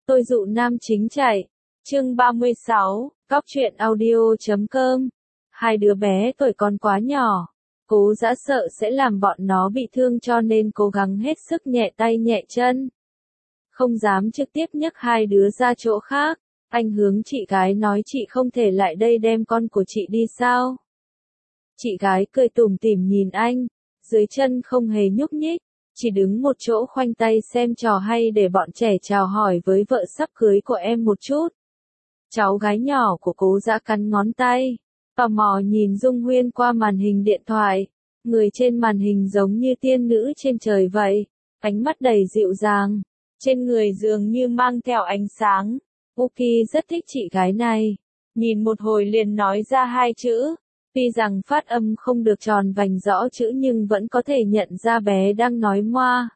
Tôi dụ nam chính chạy. Chương 36, Cóc truyện audio.com. Hai đứa bé tuổi còn quá nhỏ. Cố Dã sợ sẽ làm bọn nó bị thương cho nên cố gắng hết sức nhẹ tay nhẹ chân. Không dám trực tiếp nhấc hai đứa ra chỗ khác. Anh hướng chị gái nói chị không thể lại đây đem con của chị đi sao? Chị gái cười tủm tỉm nhìn anh, dưới chân không hề nhúc nhích, chỉ đứng một chỗ khoanh tay xem trò hay để bọn trẻ chào hỏi với vợ sắp cưới của em một chút. Cháu gái nhỏ của Cố Dã cắn ngón tay, tò mò nhìn Dung Huyên qua màn hình điện thoại. Người trên màn hình giống như tiên nữ trên trời vậy, ánh mắt đầy dịu dàng, trên người dường như mang theo ánh sáng. Uki rất thích chị gái này, nhìn một hồi liền nói ra hai chữ. Tuy rằng phát âm không được tròn vành rõ chữ nhưng vẫn có thể nhận ra bé đang nói moa.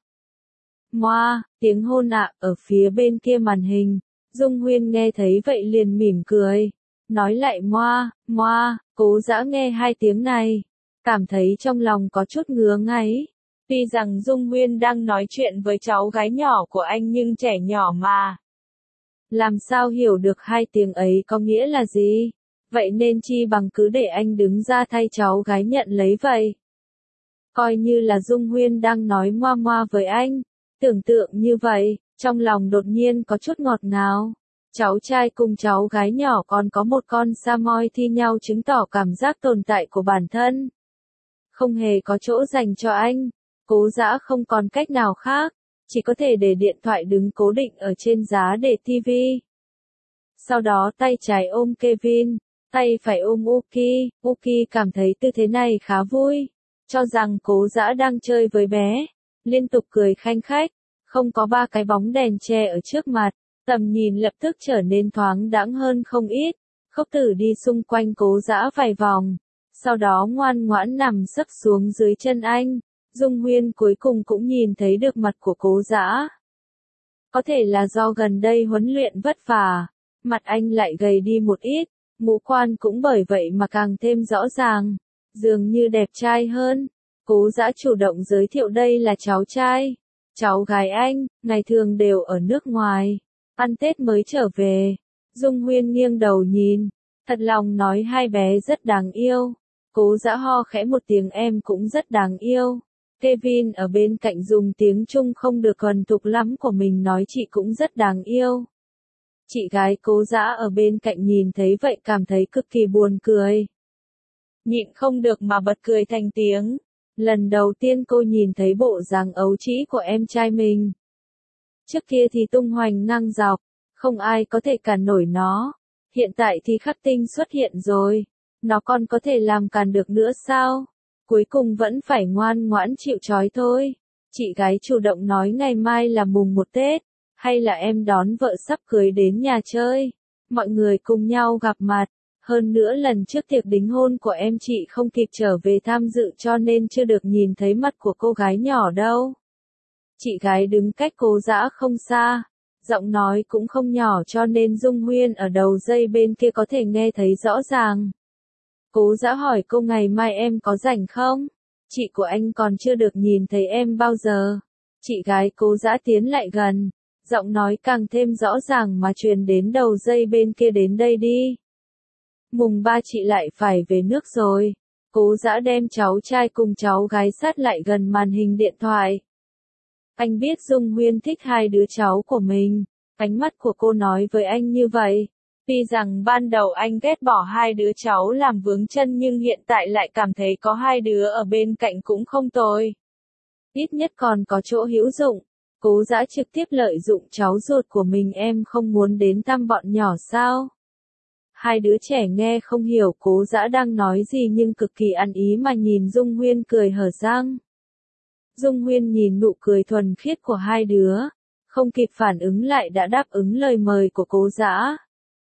Moa, tiếng hôn ạ, ở phía bên kia màn hình. Dung Huyên nghe thấy vậy liền mỉm cười, nói lại moa, moa. Cố Dã nghe hai tiếng này, cảm thấy trong lòng có chút ngứa ngáy. Tuy rằng Dung Huyên đang nói chuyện với cháu gái nhỏ của anh nhưng trẻ nhỏ mà. Làm sao hiểu được hai tiếng ấy có nghĩa là gì? Vậy nên chi bằng cứ để anh đứng ra thay cháu gái nhận lấy vậy. Coi như là Dung Huyên đang nói moa moa với anh. Tưởng tượng như vậy, trong lòng đột nhiên có chút ngọt ngào. Cháu trai cùng cháu gái nhỏ còn có một con Samoy thi nhau chứng tỏ cảm giác tồn tại của bản thân. Không hề có chỗ dành cho anh. Cố Dã không còn cách nào khác, chỉ có thể để điện thoại đứng cố định ở trên giá để tivi. Sau đó tay trái ôm Kevin, tay phải ôm Uki. Uki cảm thấy tư thế này khá vui, cho rằng Cố Dã đang chơi với bé, liên tục cười khanh khách. Không có ba cái bóng đèn che ở trước mặt, tầm nhìn lập tức trở nên thoáng đãng hơn không ít. Khốc Tử đi xung quanh Cố Dã vài vòng, sau đó ngoan ngoãn nằm sấp xuống dưới chân anh. Dung Huyên cuối cùng cũng nhìn thấy được mặt của Cố Dã. Có thể là do gần đây huấn luyện vất vả, mặt anh lại gầy đi một ít, ngũ quan cũng bởi vậy mà càng thêm rõ ràng, dường như đẹp trai hơn. Cố Dã chủ động giới thiệu đây là cháu trai, cháu gái anh, ngày thường đều ở nước ngoài, ăn Tết mới trở về. Dung Huyên nghiêng đầu nhìn, thật lòng nói hai bé rất đáng yêu. Cố Dã ho khẽ một tiếng em cũng rất đáng yêu. Kevin ở bên cạnh dùng tiếng Trung không được thuần thục lắm của mình nói chị cũng rất đáng yêu. Chị gái Cố Dã ở bên cạnh nhìn thấy vậy cảm thấy cực kỳ buồn cười. Nhịn không được mà bật cười thành tiếng. Lần đầu tiên cô nhìn thấy bộ dáng ấu trĩ của em trai mình. Trước kia thì tung hoành ngang dọc, không ai có thể cản nổi nó. Hiện tại thì Khắc Tinh xuất hiện rồi, nó còn có thể làm cản được nữa sao? Cuối cùng vẫn phải ngoan ngoãn chịu trói thôi. Chị gái chủ động nói ngày mai là mùng 1 Tết, hay là em đón vợ sắp cưới đến nhà chơi, mọi người cùng nhau gặp mặt. Hơn nữa lần trước tiệc đính hôn của em chị không kịp trở về tham dự cho nên chưa được nhìn thấy mặt của cô gái nhỏ đâu. Chị gái đứng cách Cố Dã không xa, giọng nói cũng không nhỏ cho nên Dung Huyên ở đầu dây bên kia có thể nghe thấy rõ ràng. Cố Dã hỏi cô ngày mai em có rảnh không? Chị của anh còn chưa được nhìn thấy em bao giờ. Chị gái Cố Dã tiến lại gần, giọng nói càng thêm rõ ràng mà truyền đến đầu dây bên kia đến đây đi. Mùng 3 chị lại phải về nước rồi. Cố Dã đem cháu trai cùng cháu gái sát lại gần màn hình điện thoại. Anh biết Dung Huyên thích hai đứa cháu của mình. Ánh mắt của cô nói với anh như vậy. Tuy rằng ban đầu anh ghét bỏ hai đứa cháu làm vướng chân nhưng hiện tại lại cảm thấy có hai đứa ở bên cạnh cũng không tồi. Ít nhất còn có chỗ hữu dụng. Cố Dã trực tiếp lợi dụng cháu ruột của mình em không muốn đến thăm bọn nhỏ sao? Hai đứa trẻ nghe không hiểu Cố Dã đang nói gì nhưng cực kỳ ăn ý mà nhìn Dung Huyên cười hở răng. Dung Huyên nhìn nụ cười thuần khiết của hai đứa, không kịp phản ứng lại đã đáp ứng lời mời của Cố Dã.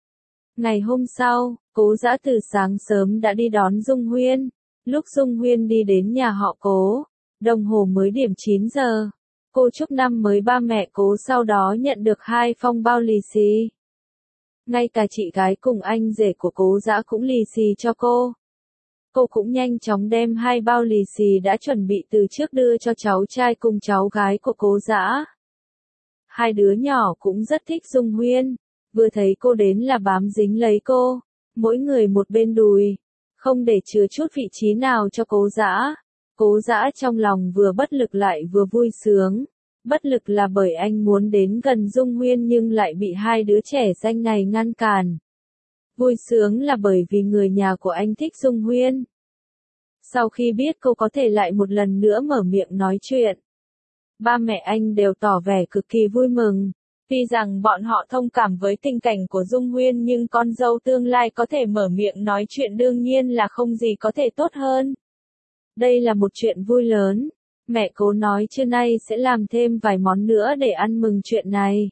Ngày hôm sau, Cố Dã từ sáng sớm đã đi đón Dung Huyên. Lúc Dung Huyên đi đến nhà họ Cố, đồng hồ mới điểm 9 giờ. Cô chúc năm mới ba mẹ Cố sau đó nhận được 2 phong bao lì xì. Ngay cả chị gái cùng anh rể của Cố Dã cũng lì xì cho cô. Cô cũng nhanh chóng đem 2 bao lì xì đã chuẩn bị từ trước đưa cho cháu trai cùng cháu gái của Cố Dã. Hai đứa nhỏ cũng rất thích Dung Huyên, vừa thấy cô đến là bám dính lấy cô, mỗi người một bên đùi, không để chừa chút vị trí nào cho Cố Dã. Cố Dã trong lòng vừa bất lực lại vừa vui sướng. Bất lực là bởi anh muốn đến gần Dung Huyên nhưng lại bị hai đứa trẻ danh này ngăn cản. Vui sướng là bởi vì người nhà của anh thích Dung Huyên. Sau khi biết cô có thể lại một lần nữa mở miệng nói chuyện, ba mẹ anh đều tỏ vẻ cực kỳ vui mừng. Tuy rằng bọn họ thông cảm với tình cảnh của Dung Huyên nhưng con dâu tương lai có thể mở miệng nói chuyện đương nhiên là không gì có thể tốt hơn. Đây là một chuyện vui lớn. Mẹ Cố nói trưa nay sẽ làm thêm vài món nữa để ăn mừng chuyện này.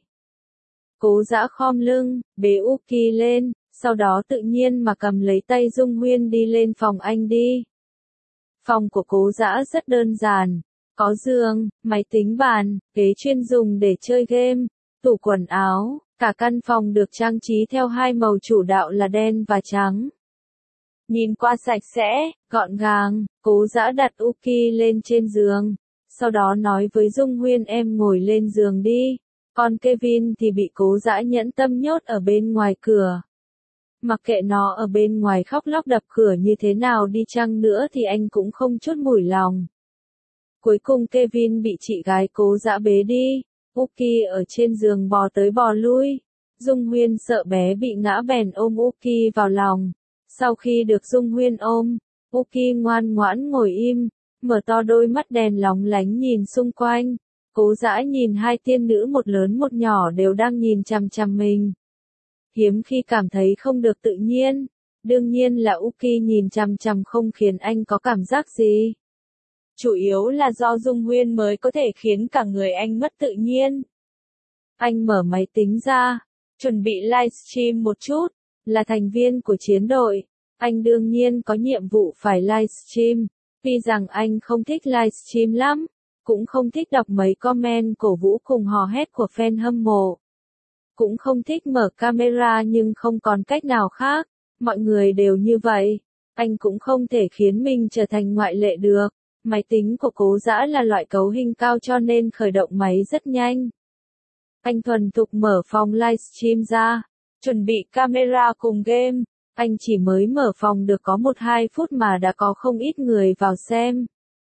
Cố Dã khom lưng, bế Uki lên, sau đó tự nhiên mà cầm lấy tay Dung Huyên đi lên phòng anh đi. Phòng của Cố Dã rất đơn giản, có giường, máy tính bàn, ghế chuyên dùng để chơi game, tủ quần áo, cả căn phòng được trang trí theo hai màu chủ đạo là đen và trắng. Nhìn qua sạch sẽ, gọn gàng, Cố Dã đặt Uki lên trên giường, sau đó nói với Dung Huyên em ngồi lên giường đi, còn Kevin thì bị Cố Dã nhẫn tâm nhốt ở bên ngoài cửa. Mặc kệ nó ở bên ngoài khóc lóc đập cửa như thế nào đi chăng nữa thì anh cũng không chút mủi lòng. Cuối cùng Kevin bị chị gái Cố Dã bế đi, Uki ở trên giường bò tới bò lui. Dung Huyên sợ bé bị ngã bèn ôm Uki vào lòng. Sau khi được Dung Huyên ôm, Uki ngoan ngoãn ngồi im, mở to đôi mắt đèn lóng lánh nhìn xung quanh. Cố Dã nhìn hai tiên nữ một lớn một nhỏ đều đang nhìn chằm chằm mình. Hiếm khi cảm thấy không được tự nhiên. Đương nhiên là Uki nhìn chằm chằm không khiến anh có cảm giác gì. Chủ yếu là do Dung Huyên mới có thể khiến cả người anh mất tự nhiên. Anh mở máy tính ra, chuẩn bị livestream một chút, là thành viên của chiến đội. Anh đương nhiên có nhiệm vụ phải livestream, tuy rằng anh không thích livestream lắm, cũng không thích đọc mấy comment cổ vũ cùng hò hét của fan hâm mộ. Cũng không thích mở camera nhưng không còn cách nào khác, mọi người đều như vậy, anh cũng không thể khiến mình trở thành ngoại lệ được. Máy tính của Cố Dã là loại cấu hình cao cho nên khởi động máy rất nhanh. Anh thuần thục mở phòng livestream ra, chuẩn bị camera cùng game. Anh chỉ mới mở phòng được có 1-2 phút mà đã có không ít người vào xem.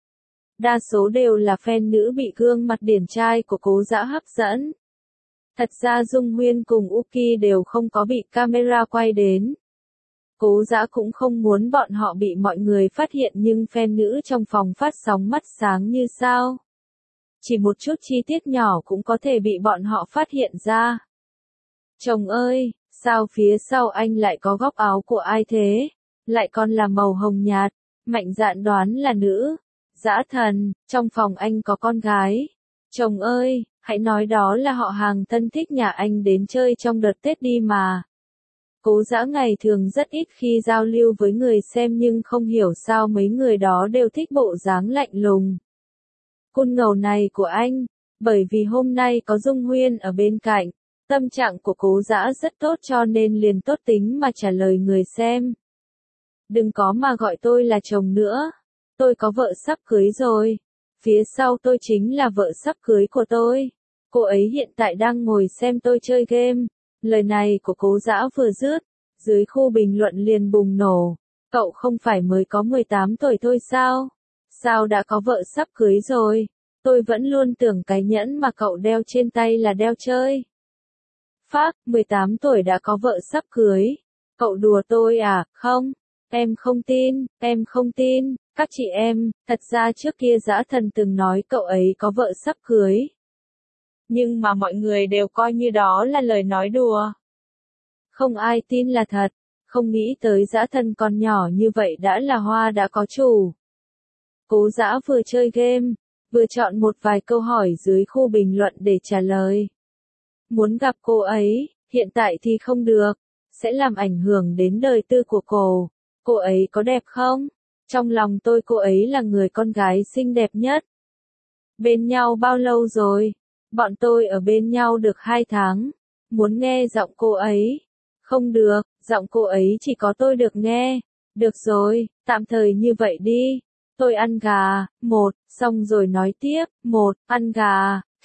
Đa số đều là fan nữ bị gương mặt điển trai của Cố Dã hấp dẫn. Thật ra Dung Huyên cùng Uki đều không có bị camera quay đến. Cố Dã cũng không muốn bọn họ bị mọi người phát hiện nhưng fan nữ trong phòng phát sóng mắt sáng như sao. Chỉ một chút chi tiết nhỏ cũng có thể bị bọn họ phát hiện ra. Chồng ơi, sao phía sau anh lại có góc áo của ai thế? Lại còn là màu hồng nhạt, mạnh dạn đoán là nữ. Dã thần, trong phòng anh có con gái. Chồng ơi, hãy nói đó là họ hàng thân thích nhà anh đến chơi trong đợt Tết đi mà. Cố Dã ngày thường rất ít khi giao lưu với người xem nhưng không hiểu sao mấy người đó đều thích bộ dáng lạnh lùng. Cun ngầu này của anh, bởi vì hôm nay có Dung Huyên ở bên cạnh, tâm trạng của Cố Dã rất tốt cho nên liền tốt tính mà trả lời người xem. Đừng có mà gọi tôi là chồng nữa, tôi có vợ sắp cưới rồi, phía sau tôi chính là vợ sắp cưới của tôi, cô ấy hiện tại đang ngồi xem tôi chơi game. Lời này của Cố Dã vừa dứt, dưới khu bình luận liền bùng nổ. Cậu không phải mới có 18 tuổi thôi sao? Sao đã có vợ sắp cưới rồi? Tôi vẫn luôn tưởng cái nhẫn mà cậu đeo trên tay là đeo chơi. Phác, 18 tuổi đã có vợ sắp cưới. Cậu đùa tôi à? Không, em không tin, em không tin. Các chị em, thật ra trước kia Dã Thần từng nói cậu ấy có vợ sắp cưới. Nhưng mà mọi người đều coi như đó là lời nói đùa. Không ai tin là thật, không nghĩ tới Dã Thần còn nhỏ như vậy đã là hoa đã có chủ. Cố Dã vừa chơi game, vừa chọn một vài câu hỏi dưới khu bình luận để trả lời. Muốn gặp cô ấy, hiện tại thì không được, sẽ làm ảnh hưởng đến đời tư của cô. Cô ấy có đẹp không? Trong lòng tôi cô ấy là người con gái xinh đẹp nhất. Bên nhau bao lâu rồi? Bọn tôi ở bên nhau được 2 tháng. Muốn nghe giọng cô ấy. Không được, giọng cô ấy chỉ có tôi được nghe. Được rồi, tạm thời như vậy đi. Tôi ăn gà, xong rồi nói tiếp, ăn gà,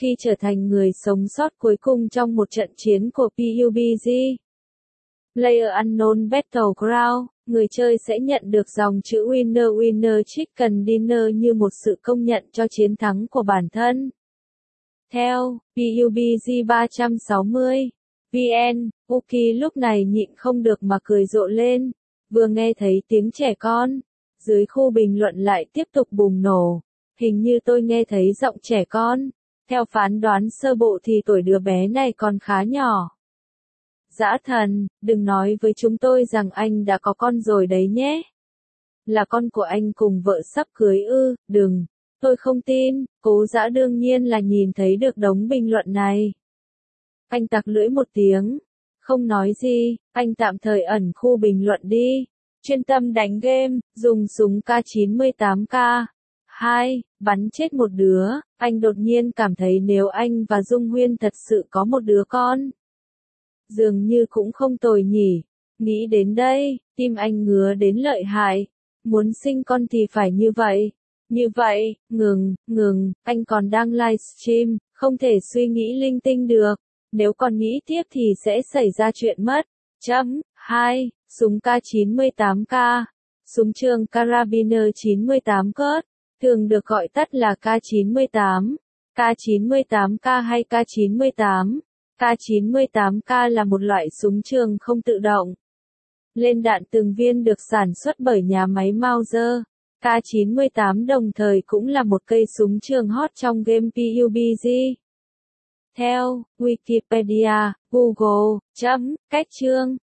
khi trở thành người sống sót cuối cùng trong một trận chiến của PUBG. Player Unknown Battleground, người chơi sẽ nhận được dòng chữ Winner Winner Chicken Dinner như một sự công nhận cho chiến thắng của bản thân. Theo PUBG 360 VN, Uki lúc này nhịn không được mà cười rộ lên, vừa nghe thấy tiếng trẻ con. Dưới khu bình luận lại tiếp tục bùng nổ. Hình như tôi nghe thấy giọng trẻ con. Theo phán đoán sơ bộ thì tuổi đứa bé này còn khá nhỏ. Dã thần, đừng nói với chúng tôi rằng anh đã có con rồi đấy nhé. Là con của anh cùng vợ sắp cưới ư, đừng. Tôi không tin, Cố Dã đương nhiên là nhìn thấy được đống bình luận này. Anh tặc lưỡi một tiếng. Không nói gì, anh tạm thời ẩn khu bình luận đi. Chuyên tâm đánh game, dùng súng K98K. 2. Bắn chết một đứa, anh đột nhiên cảm thấy nếu anh và Dung Huyên thật sự có một đứa con. Dường như cũng không tồi nhỉ. Nghĩ đến đây, tim anh ngứa đến lợi hại. Muốn sinh con thì phải như vậy. Như vậy, ngừng, anh còn đang livestream, không thể suy nghĩ linh tinh được. Nếu còn nghĩ tiếp thì sẽ xảy ra chuyện mất. 2. Súng K98K. Súng trường Carabiner 98 cớt, thường được gọi tắt là K98. K98K hay K98. K98K là một loại súng trường không tự động. Lên đạn từng viên được sản xuất bởi nhà máy Mauser. K98 đồng thời cũng là một cây súng trường hot trong game PUBG. Theo Wikipedia, Google, cách chương,